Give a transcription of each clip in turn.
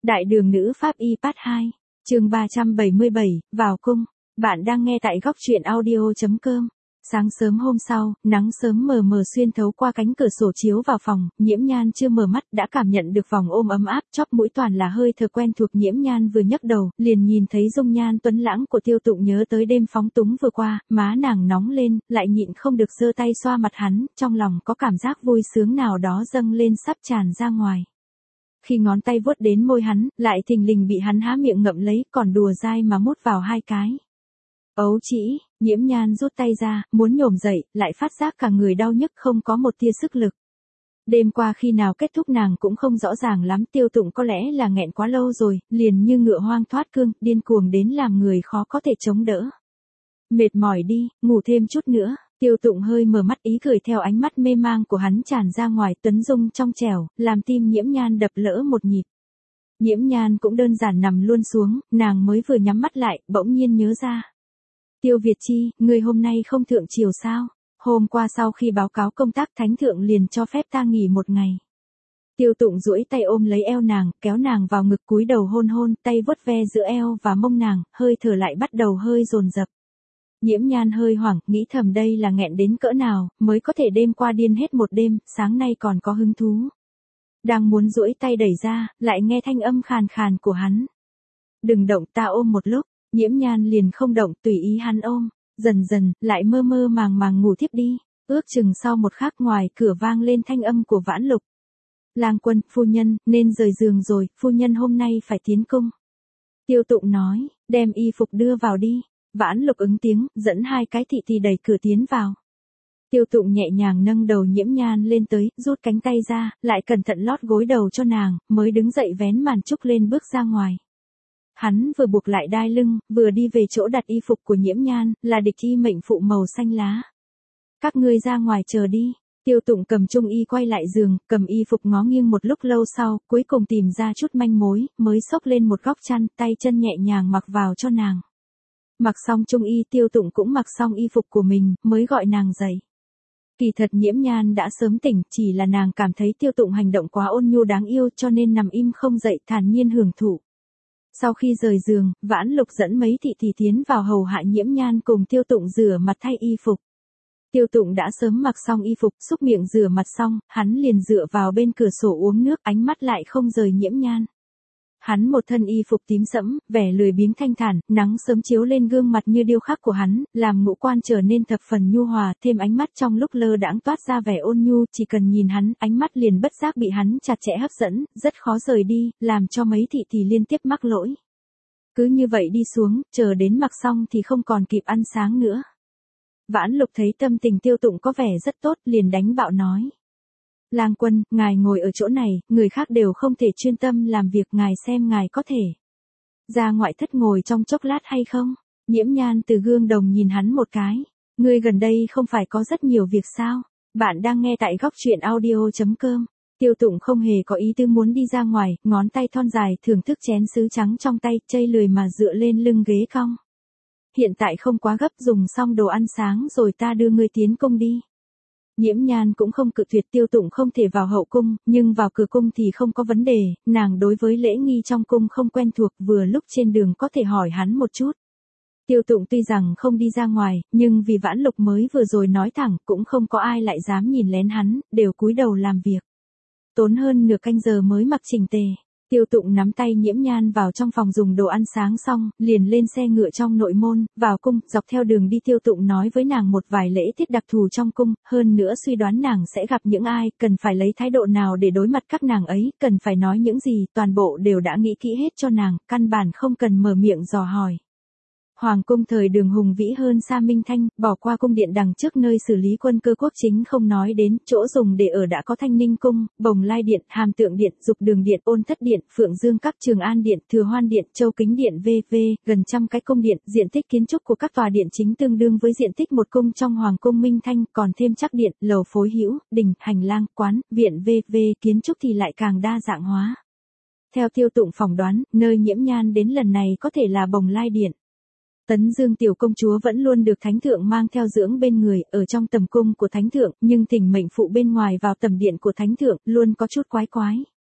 Đại đường nữ pháp y part 2, chương 377, vào cung. Bạn đang nghe tại góc truyện audio.com. Sáng sớm hôm sau, nắng sớm mờ mờ xuyên thấu qua cánh cửa sổ chiếu vào phòng, Nhiễm Nhan chưa mở mắt đã cảm nhận được vòng ôm ấm áp, chóp mũi toàn là hơi thở quen thuộc. Nhiễm Nhan vừa nhấc đầu, liền nhìn thấy dung nhan tuấn lãng của Tiêu Tụng, nhớ tới đêm phóng túng vừa qua, má nàng nóng lên, lại nhịn không được giơ tay xoa mặt hắn, trong lòng có cảm giác vui sướng nào đó dâng lên sắp tràn ra ngoài. Khi ngón tay vuốt đến môi hắn, lại thình lình bị hắn há miệng ngậm lấy, còn đùa dai mà mút vào hai cái. Ấu trĩ, Nhiễm Nhan rút tay ra, muốn nhổm dậy, lại phát giác cả người đau nhức không có một tia sức lực. Đêm qua khi nào kết thúc nàng cũng không rõ ràng lắm, Tiêu Tụng có lẽ là nghẹn quá lâu rồi, liền như ngựa hoang thoát cương, điên cuồng đến làm người khó có thể chống đỡ. Mệt mỏi đi, ngủ thêm chút nữa. Tiêu Tụng hơi mở mắt, ý cười theo ánh mắt mê mang của hắn tràn ra ngoài, tuấn dung trong trẻo, làm tim Nhiễm Nhan đập lỡ một nhịp. Nhiễm Nhan cũng đơn giản nằm luôn xuống, nàng mới vừa nhắm mắt lại, bỗng nhiên nhớ ra. Tiêu Việt Chi, ngươi hôm nay không thượng triều sao? Hôm qua sau khi báo cáo công tác, thánh thượng liền cho phép ta nghỉ một ngày. Tiêu Tụng duỗi tay ôm lấy eo nàng, kéo nàng vào ngực, cúi đầu hôn hôn, tay vuốt ve giữa eo và mông nàng, hơi thở lại bắt đầu hơi dồn dập. Nhiễm Nhan hơi hoảng, nghĩ thầm đây là nghẹn đến cỡ nào, mới có thể đêm qua điên hết một đêm, sáng nay còn có hứng thú. Đang muốn duỗi tay đẩy ra, lại nghe thanh âm khàn khàn của hắn. Đừng động, ta ôm một lúc. Nhiễm Nhan liền không động, tùy ý hắn ôm, dần dần, lại mơ mơ màng màng ngủ thiếp đi. Ước chừng sau một khắc, ngoài cửa vang lên thanh âm của Vãn Lục. Lang Quân, phu nhân, nên rời giường rồi, phu nhân hôm nay phải tiến cung. Tiêu Tụng nói, đem y phục đưa vào đi. Vãn Lục ứng tiếng, dẫn hai cái thị tỳ đẩy cửa tiến vào. Tiêu Tụng nhẹ nhàng nâng đầu Nhiễm Nhan lên tới, rút cánh tay ra, lại cẩn thận lót gối đầu cho nàng, mới đứng dậy vén màn trúc lên bước ra ngoài. Hắn vừa buộc lại đai lưng, vừa đi về chỗ đặt y phục của Nhiễm Nhan, là địch y mệnh phụ màu xanh lá. Các ngươi ra ngoài chờ đi. Tiêu Tụng cầm trung y quay lại giường, cầm y phục ngó nghiêng một lúc lâu sau, cuối cùng tìm ra chút manh mối, mới xốc lên một góc chăn, tay chân nhẹ nhàng mặc vào cho nàng. Mặc xong trung y, Tiêu Tụng cũng mặc xong y phục của mình, mới gọi nàng dậy. Kỳ thật Nhiễm Nhan đã sớm tỉnh, chỉ là nàng cảm thấy Tiêu Tụng hành động quá ôn nhu đáng yêu, cho nên nằm im không dậy, thản nhiên hưởng thụ. Sau khi rời giường, Vãn Lục dẫn mấy thị tỳ tiến vào hầu hạ Nhiễm Nhan cùng Tiêu Tụng rửa mặt thay y phục. Tiêu Tụng đã sớm mặc xong y phục, xúc miệng rửa mặt xong, hắn liền dựa vào bên cửa sổ uống nước, ánh mắt lại không rời Nhiễm Nhan. Hắn một thân y phục tím sẫm, vẻ lười biếng thanh thản, nắng sớm chiếu lên gương mặt như điêu khắc của hắn, làm ngũ quan trở nên thập phần nhu hòa, thêm ánh mắt trong lúc lơ đãng toát ra vẻ ôn nhu, chỉ cần nhìn hắn, ánh mắt liền bất giác bị hắn chặt chẽ hấp dẫn, rất khó rời đi, làm cho mấy thị tỳ liên tiếp mắc lỗi. Cứ như vậy đi xuống, chờ đến mặc xong thì không còn kịp ăn sáng nữa. Vãn Lục thấy tâm tình Tiêu Tụng có vẻ rất tốt, liền đánh bạo nói. Lang Quân, ngài ngồi ở chỗ này, người khác đều không thể chuyên tâm làm việc, ngài xem ngài có thể ra ngoại thất ngồi trong chốc lát hay không? Nhiễm Nhan từ gương đồng nhìn hắn một cái. Ngươi gần đây không phải có rất nhiều việc sao? Bạn đang nghe tại góc truyện audio.com. Tiêu Tụng không hề có ý tư muốn đi ra ngoài, ngón tay thon dài thưởng thức chén sứ trắng trong tay, chây lười mà dựa lên lưng ghế cong. Hiện tại không quá gấp, dùng xong đồ ăn sáng rồi ta đưa ngươi tiến cung đi. Nhiễm Nhan cũng không cự tuyệt Tiêu Tụng không thể vào hậu cung, nhưng vào cửa cung thì không có vấn đề, nàng đối với lễ nghi trong cung không quen thuộc, vừa lúc trên đường có thể hỏi hắn một chút. Tiêu Tụng tuy rằng không đi ra ngoài, nhưng vì Vãn Lục mới vừa rồi nói thẳng, cũng không có ai lại dám nhìn lén hắn, đều cúi đầu làm việc. Tốn hơn nửa canh giờ mới mặc chỉnh tề. Tiêu Tụng nắm tay Nhiễm Nhan vào trong phòng dùng đồ ăn sáng xong, liền lên xe ngựa trong nội môn, vào cung, dọc theo đường đi Tiêu Tụng nói với nàng một vài lễ tiết đặc thù trong cung, hơn nữa suy đoán nàng sẽ gặp những ai, cần phải lấy thái độ nào để đối mặt các nàng ấy, cần phải nói những gì, toàn bộ đều đã nghĩ kỹ hết cho nàng, căn bản không cần mở miệng dò hỏi. Hoàng cung thời Đường hùng vĩ hơn xa Minh Thanh, bỏ qua cung điện đằng trước nơi xử lý quân cơ quốc chính không nói đến, chỗ dùng để ở đã có Thanh Ninh cung, Bồng Lai điện, Hàm Tượng điện, Dục Đường điện, Ôn Thất điện, Phượng Dương các, Trường An điện, Thừa Hoan điện, Châu Kính điện v.v., gần trăm cái cung điện, diện tích kiến trúc của các tòa điện chính tương đương với diện tích một cung trong Hoàng cung Minh Thanh, còn thêm Trắc điện, lầu phối hữu, đình, hành lang, quán, viện v.v., kiến trúc thì lại càng đa dạng hóa. Theo Tiêu Tụng phỏng đoán, nơi Nhiễm Nhan đến lần này có thể là Bồng Lai điện. Tấn Dương tiểu công chúa vẫn luôn được thánh thượng mang theo dưỡng bên người, ở trong tầm cung của thánh thượng, nhưng thỉnh mệnh phụ bên ngoài vào tầm điện của thánh thượng, luôn có chút quái quái.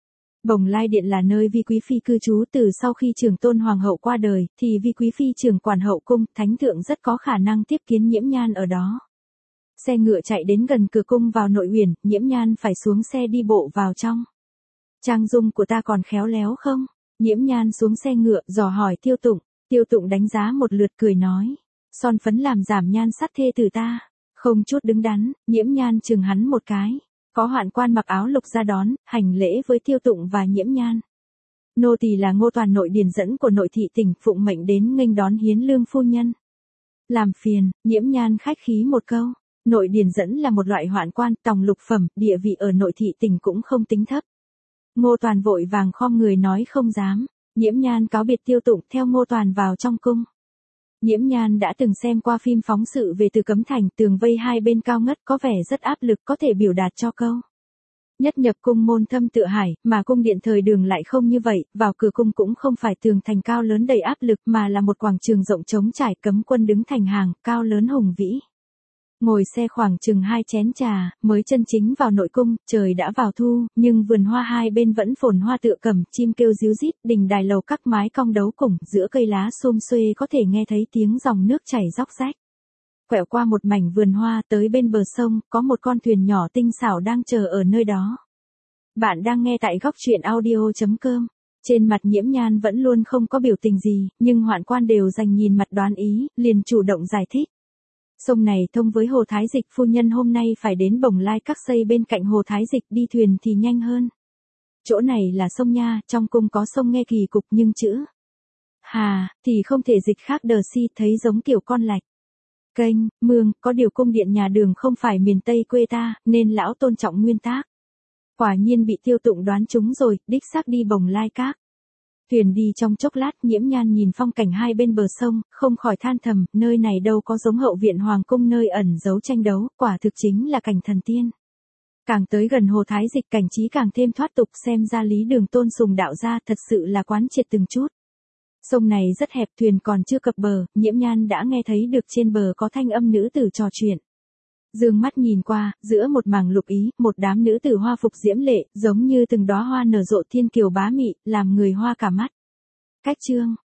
Bồng Lai Điện là nơi Vi Quý Phi cư trú từ sau khi Trường Tôn Hoàng hậu qua đời, thì Vi Quý Phi trưởng quản hậu cung, thánh thượng rất có khả năng tiếp kiến Nhiễm Nhan ở đó. Xe ngựa chạy đến gần cửa cung vào nội uyển, Nhiễm Nhan phải xuống xe đi bộ vào trong. Trang dung của ta còn khéo léo không? Nhiễm Nhan xuống xe ngựa, dò hỏi Tiêu Tụng. Tiêu Tụng đánh giá một lượt cười nói. Son phấn làm giảm nhan sắc thê tử ta. Không chút đứng đắn, Nhiễm Nhan chừng hắn một cái. Có hoạn quan mặc áo lục ra đón, hành lễ với Tiêu Tụng và Nhiễm Nhan. Nô tỳ là Ngô Toàn nội điền dẫn của nội thị tỉnh, phụng mệnh đến nghênh đón Hiến Lương phu nhân. Làm phiền, Nhiễm Nhan khách khí một câu. Nội điền dẫn là một loại hoạn quan, tòng lục phẩm, địa vị ở nội thị tỉnh cũng không tính thấp. Ngô Toàn vội vàng khom người nói không dám. Nhiễm Nhan cáo biệt Tiêu Tụng theo Ngô Toàn vào trong cung. Nhiễm Nhan đã từng xem qua phim phóng sự về Từ Cấm Thành, tường vây hai bên cao ngất có vẻ rất áp lực, có thể biểu đạt cho câu. Nhất nhập cung môn thâm tựa hải, mà cung điện thời Đường lại không như vậy, vào cửa cung cũng không phải tường thành cao lớn đầy áp lực mà là một quảng trường rộng trống trải, cấm quân đứng thành hàng, cao lớn hùng vĩ. Ngồi xe khoảng chừng 2 chén trà, mới chân chính vào nội cung, trời đã vào thu, nhưng vườn hoa hai bên vẫn phồn hoa tựa cẩm, chim kêu ríu rít, đình đài lầu các mái cong đấu cùng, giữa cây lá xum xuê có thể nghe thấy tiếng dòng nước chảy róc rách. Quẹo qua một mảnh vườn hoa tới bên bờ sông, có một con thuyền nhỏ tinh xảo đang chờ ở nơi đó. Bạn đang nghe tại góc truyện audio.com. Trên mặt Nhiễm Nhan vẫn luôn không có biểu tình gì, nhưng hoạn quan đều dành nhìn mặt đoán ý, liền chủ động giải thích. Sông này thông với Hồ Thái Dịch, phu nhân hôm nay phải đến Bồng Lai Các xây bên cạnh Hồ Thái Dịch, đi thuyền thì nhanh hơn. Chỗ này là sông nha, trong cung có sông nghe kỳ cục nhưng chữ Hà thì không thể dịch khác đờ si, thấy giống kiểu con lạch. Kênh, mương, có điều cung điện nhà Đường không phải miền Tây quê ta, nên lão tôn trọng nguyên tắc. Quả nhiên bị Tiêu Tụng đoán trúng rồi, đích xác đi Bồng Lai Các. Thuyền đi trong chốc lát, Nhiễm Nhan nhìn phong cảnh hai bên bờ sông, không khỏi than thầm, nơi này đâu có giống hậu viện hoàng cung nơi ẩn giấu tranh đấu, quả thực chính là cảnh thần tiên. Càng tới gần Hồ Thái Dịch cảnh trí càng thêm thoát tục, xem ra Lý Đường tôn sùng đạo gia thật sự là quán triệt từng chút. Sông này rất hẹp, thuyền còn chưa cập bờ, Nhiễm Nhan đã nghe thấy được trên bờ có thanh âm nữ tử trò chuyện. Dương mắt nhìn qua, giữa một mảng lục ý, một đám nữ tử hoa phục diễm lệ, giống như từng đóa hoa nở rộ thiên kiều bá mị, làm người hoa cả mắt. Cách chương